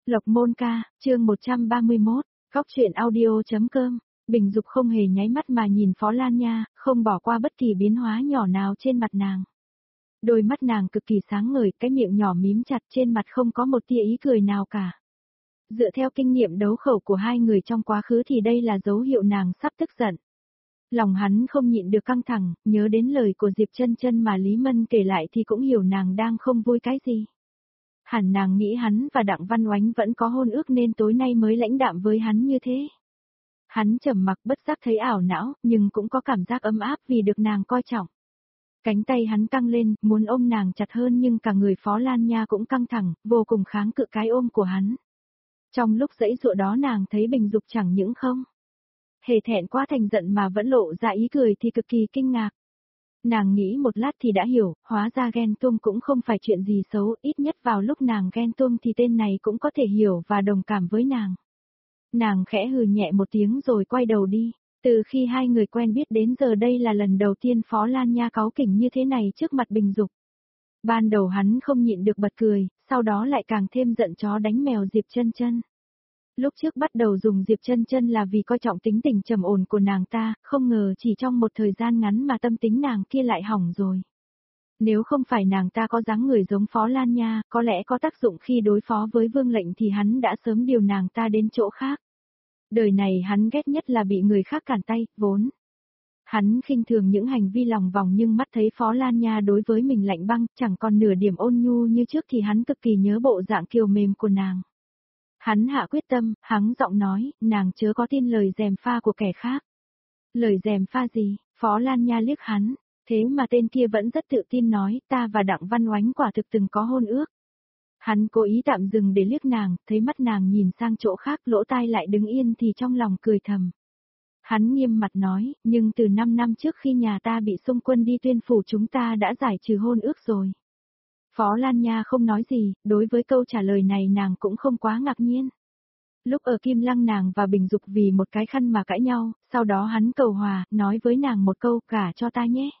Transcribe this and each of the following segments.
Lộc Môn Ca, chương 131, Góc truyện audio.com. Bình Dục không hề nháy mắt mà nhìn Phó Lan Nha, không bỏ qua bất kỳ biến hóa nhỏ nào trên mặt nàng. Đôi mắt nàng cực kỳ sáng ngời, cái miệng nhỏ mím chặt, trên mặt không có một tia ý cười nào cả. Dựa theo kinh nghiệm đấu khẩu của hai người trong quá khứ thì đây là dấu hiệu nàng sắp tức giận. Lòng hắn không nhịn được căng thẳng, nhớ đến lời của Diệp Chân Chân mà Lý Mân kể lại thì cũng hiểu nàng đang không vui cái gì. Hẳn nàng nghĩ hắn và Đặng Văn Oánh vẫn có hôn ước nên tối nay mới lãnh đạm với hắn như thế. Hắn trầm mặc bất giác thấy ảo não, nhưng cũng có cảm giác ấm áp vì được nàng coi trọng. Cánh tay hắn căng lên, muốn ôm nàng chặt hơn nhưng cả người Phó Lan Nha cũng căng thẳng, vô cùng kháng cự cái ôm của hắn. Trong lúc giãy giụa đó nàng thấy Bình Dục chẳng những không hề thẹn quá thành giận mà vẫn lộ ra ý cười thì cực kỳ kinh ngạc. Nàng nghĩ một lát thì đã hiểu, hóa ra ghen tuông cũng không phải chuyện gì xấu, ít nhất vào lúc nàng ghen tuông thì tên này cũng có thể hiểu và đồng cảm với nàng. Nàng khẽ hừ nhẹ một tiếng rồi quay đầu đi. Từ khi hai người quen biết đến giờ đây là lần đầu tiên Phó Lan Nha cáu kỉnh như thế này trước mặt Bình Dục. Ban đầu hắn không nhịn được bật cười, sau đó lại càng thêm giận chó đánh mèo Diệp Chân Chân. Lúc trước bắt đầu dùng Diệp Chân Chân là vì coi trọng tính tình trầm ổn của nàng ta, không ngờ chỉ trong một thời gian ngắn mà tâm tính nàng kia lại hỏng rồi. Nếu không phải nàng ta có dáng người giống Phó Lan Nha, có lẽ có tác dụng khi đối phó với Vương Lệnh thì hắn đã sớm điều nàng ta đến chỗ khác. Đời này hắn ghét nhất là bị người khác cản tay, vốn. Hắn khinh thường những hành vi lòng vòng nhưng mắt thấy Phó Lan Nha đối với mình lạnh băng, chẳng còn nửa điểm ôn nhu như trước thì hắn cực kỳ nhớ bộ dạng kiều mềm của nàng. Hắn hạ quyết tâm, hắng giọng nói, nàng chớ có tin lời gièm pha của kẻ khác. Lời gièm pha gì? Phó Lan Nha liếc hắn, thế mà tên kia vẫn rất tự tin nói, ta và Đặng Văn Oánh quả thực từng có hôn ước. Hắn cố ý tạm dừng để liếc nàng, thấy mắt nàng nhìn sang chỗ khác, lỗ tai lại đứng yên thì trong lòng cười thầm. Hắn nghiêm mặt nói, nhưng từ 5 năm trước khi nhà ta bị xung quân đi Tuyên Phủ chúng ta đã giải trừ hôn ước rồi. Phó Lan Nha không nói gì, đối với câu trả lời này nàng cũng không quá ngạc nhiên. Lúc ở Kim Lăng nàng và Bình Dục vì một cái khăn mà cãi nhau, sau đó hắn cầu hòa, nói với nàng một câu gả cho ta nhé.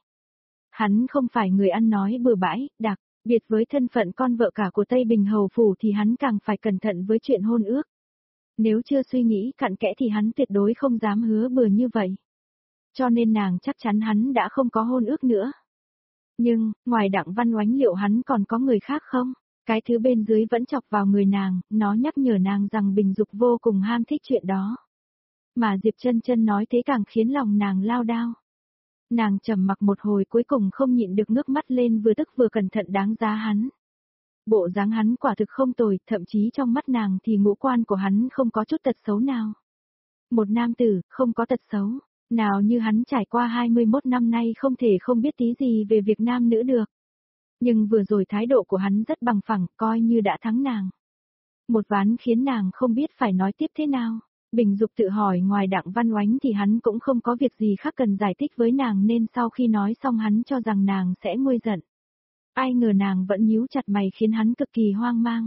Hắn không phải người ăn nói bừa bãi, đặc biệt với thân phận con vợ cả của Tây Bình Hầu Phủ thì hắn càng phải cẩn thận với chuyện hôn ước. Nếu chưa suy nghĩ cặn kẽ thì hắn tuyệt đối không dám hứa bừa như vậy. Cho nên nàng chắc chắn hắn đã không có hôn ước nữa. Nhưng, ngoài Đặng Văn Oánh liệu hắn còn có người khác không? Cái thứ bên dưới vẫn chọc vào người nàng, nó nhắc nhở nàng rằng Bình Dục vô cùng ham thích chuyện đó. Mà Diệp Chân Chân nói thế càng khiến lòng nàng lao đao. Nàng trầm mặc một hồi cuối cùng không nhịn được ngước mắt lên vừa tức vừa cẩn thận đáng giá hắn. Bộ dáng hắn quả thực không tồi, thậm chí trong mắt nàng thì ngũ quan của hắn không có chút tật xấu nào. Một nam tử, không có tật xấu. Nào như hắn trải qua 21 năm nay không thể không biết tí gì về việc nam nữ được. Nhưng vừa rồi thái độ của hắn rất bằng phẳng, coi như đã thắng nàng. Một ván khiến nàng không biết phải nói tiếp thế nào. Bình Dục tự hỏi ngoài Đặng Văn Oánh thì hắn cũng không có việc gì khác cần giải thích với nàng nên sau khi nói xong hắn cho rằng nàng sẽ nguôi giận. Ai ngờ nàng vẫn nhíu chặt mày khiến hắn cực kỳ hoang mang.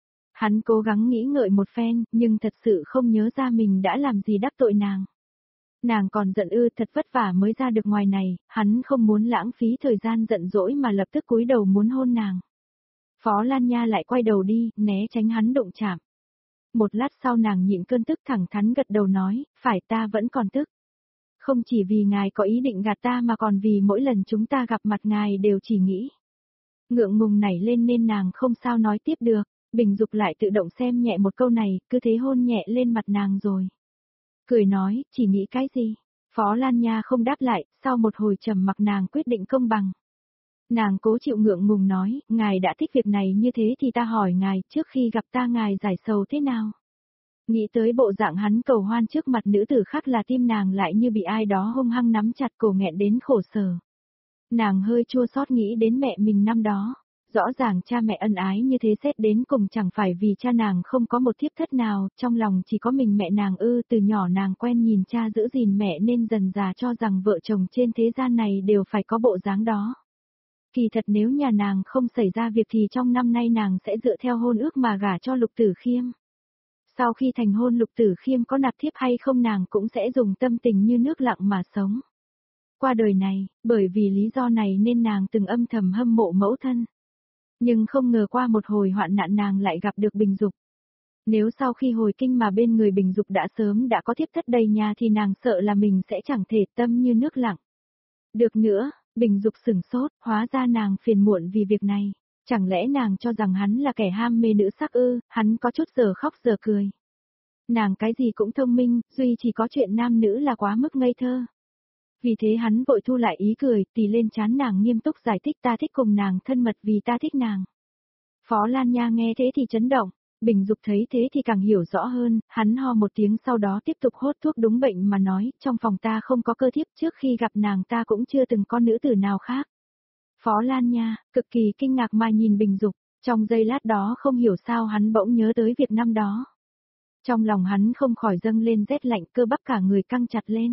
Hắn cố gắng nghĩ ngợi một phen, nhưng thật sự không nhớ ra mình đã làm gì đắc tội nàng. Nàng còn giận thật vất vả mới ra được ngoài này, hắn không muốn lãng phí thời gian giận dỗi mà lập tức cúi đầu muốn hôn nàng. Phó Lan Nha lại quay đầu đi, né tránh hắn đụng chạm. Một lát sau nàng nhịn cơn tức thẳng thắn gật đầu nói, phải ta vẫn còn tức. Không chỉ vì ngài có ý định gạt ta mà còn vì mỗi lần chúng ta gặp mặt ngài đều chỉ nghĩ. Ngượng ngùng nảy lên nên nàng không sao nói tiếp được, Bình Dục lại tự động xem nhẹ một câu này, cứ thế hôn nhẹ lên mặt nàng rồi. Cười nói, chỉ nghĩ cái gì? Phó Lan Nha không đáp lại, sau một hồi trầm mặc nàng quyết định công bằng. Nàng cố chịu ngượng ngùng nói, ngài đã thích việc này như thế thì ta hỏi ngài, trước khi gặp ta ngài giải sầu thế nào? Nghĩ tới bộ dạng hắn cầu hoan trước mặt nữ tử khác là tim nàng lại như bị ai đó hung hăng nắm chặt cổ nghẹn đến khổ sở. Nàng hơi chua xót nghĩ đến mẹ mình năm đó. Rõ ràng cha mẹ ân ái như thế xét đến cùng chẳng phải vì cha nàng không có một thiếp thất nào, trong lòng chỉ có mình mẹ nàng từ nhỏ nàng quen nhìn cha giữ gìn mẹ nên dần dà cho rằng vợ chồng trên thế gian này đều phải có bộ dáng đó. Kỳ thật nếu nhà nàng không xảy ra việc thì trong năm nay nàng sẽ dựa theo hôn ước mà gả cho Lục Tử Khiêm. Sau khi thành hôn Lục Tử Khiêm có nạp thiếp hay không nàng cũng sẽ dùng tâm tình như nước lặng mà sống. Qua đời này, bởi vì lý do này nên nàng từng âm thầm hâm mộ mẫu thân. Nhưng không ngờ qua một hồi hoạn nạn nàng lại gặp được Bình Dục. Nếu sau khi hồi kinh mà bên người Bình Dục đã có thiếp thất đầy nhà thì nàng sợ là mình sẽ chẳng thể tâm như nước lặng. Được nữa, Bình Dục sửng sốt, hóa ra nàng phiền muộn vì việc này. Chẳng lẽ nàng cho rằng hắn là kẻ ham mê nữ sắc ư, hắn có chút giờ khóc giờ cười. Nàng cái gì cũng thông minh, duy chỉ có chuyện nam nữ là quá mức ngây thơ. Vì thế hắn vội thu lại ý cười, tì lên trán nàng nghiêm túc giải thích ta thích cùng nàng thân mật vì ta thích nàng. Phó Lan Nha nghe thế thì chấn động, Bình Dục thấy thế thì càng hiểu rõ hơn, hắn ho một tiếng sau đó tiếp tục hốt thuốc đúng bệnh mà nói, trong phòng ta không có cơ thiếp, trước khi gặp nàng ta cũng chưa từng có nữ tử nào khác. Phó Lan Nha, cực kỳ kinh ngạc mà nhìn Bình Dục, trong giây lát đó không hiểu sao hắn bỗng nhớ tới việc năm đó. Trong lòng hắn không khỏi dâng lên rét lạnh, cơ bắp cả người căng chặt lên.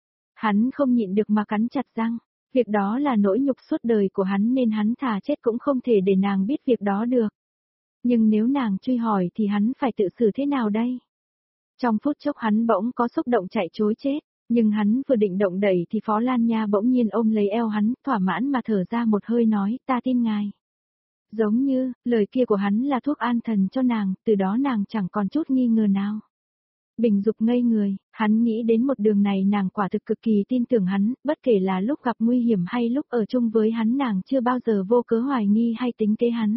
Hắn không nhịn được mà cắn chặt răng, việc đó là nỗi nhục suốt đời của hắn nên hắn thà chết cũng không thể để nàng biết việc đó được. Nhưng nếu nàng truy hỏi thì hắn phải tự xử thế nào đây? Trong phút chốc hắn bỗng có xúc động chạy trối chết, nhưng hắn vừa định động đẩy thì Phó Lan Nha bỗng nhiên ôm lấy eo hắn, thỏa mãn mà thở ra một hơi nói, ta tin ngài. Giống như, lời kia của hắn là thuốc an thần cho nàng, từ đó nàng chẳng còn chút nghi ngờ nào. Bình Dục ngây người, hắn nghĩ đến một đường này nàng quả thực cực kỳ tin tưởng hắn, bất kể là lúc gặp nguy hiểm hay lúc ở chung với hắn nàng chưa bao giờ vô cớ hoài nghi hay tính kế hắn.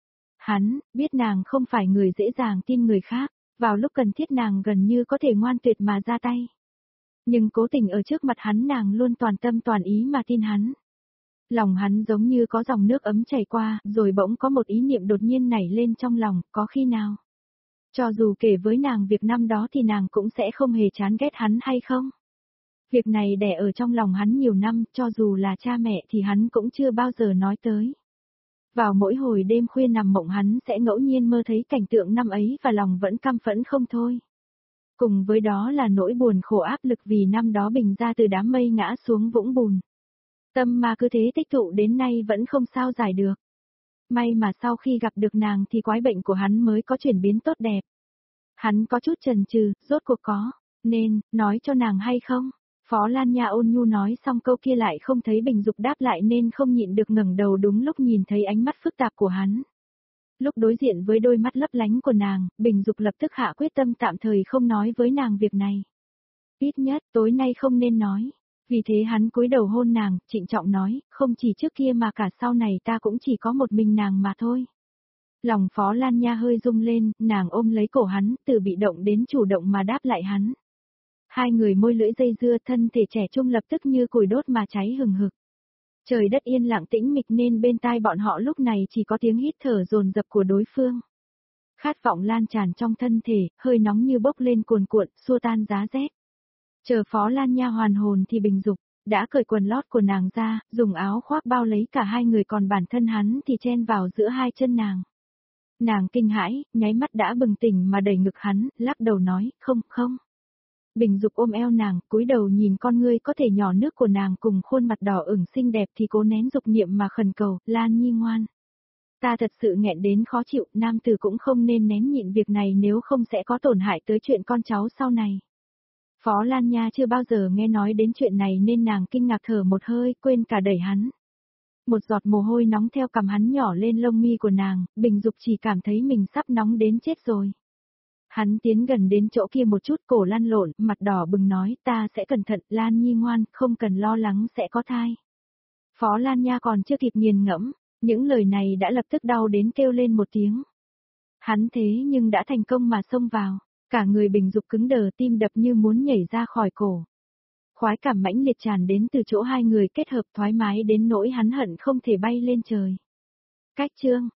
Hắn, biết nàng không phải người dễ dàng tin người khác, vào lúc cần thiết nàng gần như có thể ngoan tuyệt mà ra tay. Nhưng cố tình ở trước mặt hắn nàng luôn toàn tâm toàn ý mà tin hắn. Lòng hắn giống như có dòng nước ấm chảy qua, rồi bỗng có một ý niệm đột nhiên nảy lên trong lòng, có khi nào? Cho dù kể với nàng việc năm đó thì nàng cũng sẽ không hề chán ghét hắn hay không? Việc này đè ở trong lòng hắn nhiều năm, cho dù là cha mẹ thì hắn cũng chưa bao giờ nói tới. Vào mỗi hồi đêm khuya nằm mộng hắn sẽ ngẫu nhiên mơ thấy cảnh tượng năm ấy và lòng vẫn căm phẫn không thôi. Cùng với đó là nỗi buồn khổ áp lực vì năm đó Bình ra từ đám mây ngã xuống vũng bùn. Tâm mà cứ thế tích tụ đến nay vẫn không sao giải được. May mà sau khi gặp được nàng thì quái bệnh của hắn mới có chuyển biến tốt đẹp. Hắn có chút chần chừ, rốt cuộc có, nên, nói cho nàng hay không? Phó Lan Nha ôn nhu nói xong câu kia lại không thấy Bình Dục đáp lại nên không nhịn được ngẩng đầu đúng lúc nhìn thấy ánh mắt phức tạp của hắn. Lúc đối diện với đôi mắt lấp lánh của nàng, Bình Dục lập tức hạ quyết tâm tạm thời không nói với nàng việc này. Ít nhất tối nay không nên nói. Vì thế hắn cúi đầu hôn nàng, trịnh trọng nói, không chỉ trước kia mà cả sau này ta cũng chỉ có một mình nàng mà thôi. Lòng Phó Lan Nha hơi rung lên, nàng ôm lấy cổ hắn, từ bị động đến chủ động mà đáp lại hắn. Hai người môi lưỡi dây dưa, thân thể trẻ trung lập tức như củi đốt mà cháy hừng hực. Trời đất yên lặng tĩnh mịch nên bên tai bọn họ lúc này chỉ có tiếng hít thở dồn dập của đối phương. Khát vọng lan tràn trong thân thể, hơi nóng như bốc lên cuồn cuộn, xua tan giá rét. Chờ Phó Lan Nha hoàn hồn thì Bình Dục đã cởi quần lót của nàng ra, dùng áo khoác bao lấy cả hai người còn bản thân hắn thì chen vào giữa hai chân nàng. Nàng kinh hãi, nháy mắt đã bừng tỉnh mà đẩy ngực hắn, lắc đầu nói, không, không. Bình Dục ôm eo nàng, cúi đầu nhìn con ngươi có thể nhỏ nước của nàng cùng khuôn mặt đỏ ửng xinh đẹp thì cố nén dục niệm mà khẩn cầu, Lan Nhi ngoan. Ta thật sự nghẹn đến khó chịu, nam tử cũng không nên nén nhịn việc này nếu không sẽ có tổn hại tới chuyện con cháu sau này. Phó Lan Nha chưa bao giờ nghe nói đến chuyện này nên nàng kinh ngạc thở một hơi, quên cả đẩy hắn. Một giọt mồ hôi nóng theo cằm hắn nhỏ lên lông mi của nàng, Bình Dục chỉ cảm thấy mình sắp nóng đến chết rồi. Hắn tiến gần đến chỗ kia một chút, cổ lăn lộn, mặt đỏ bừng nói, ta sẽ cẩn thận, Lan Nhi ngoan, không cần lo lắng sẽ có thai. Phó Lan Nha còn chưa kịp nghiền ngẫm, những lời này đã lập tức đau đến kêu lên một tiếng. Hắn thế nhưng đã thành công mà xông vào, cả người Bình Dục cứng đờ, tim đập như muốn nhảy ra khỏi cổ. Khoái cảm mãnh liệt tràn đến từ chỗ hai người kết hợp thoải mái đến nỗi hắn hận không thể bay lên trời. Cách chương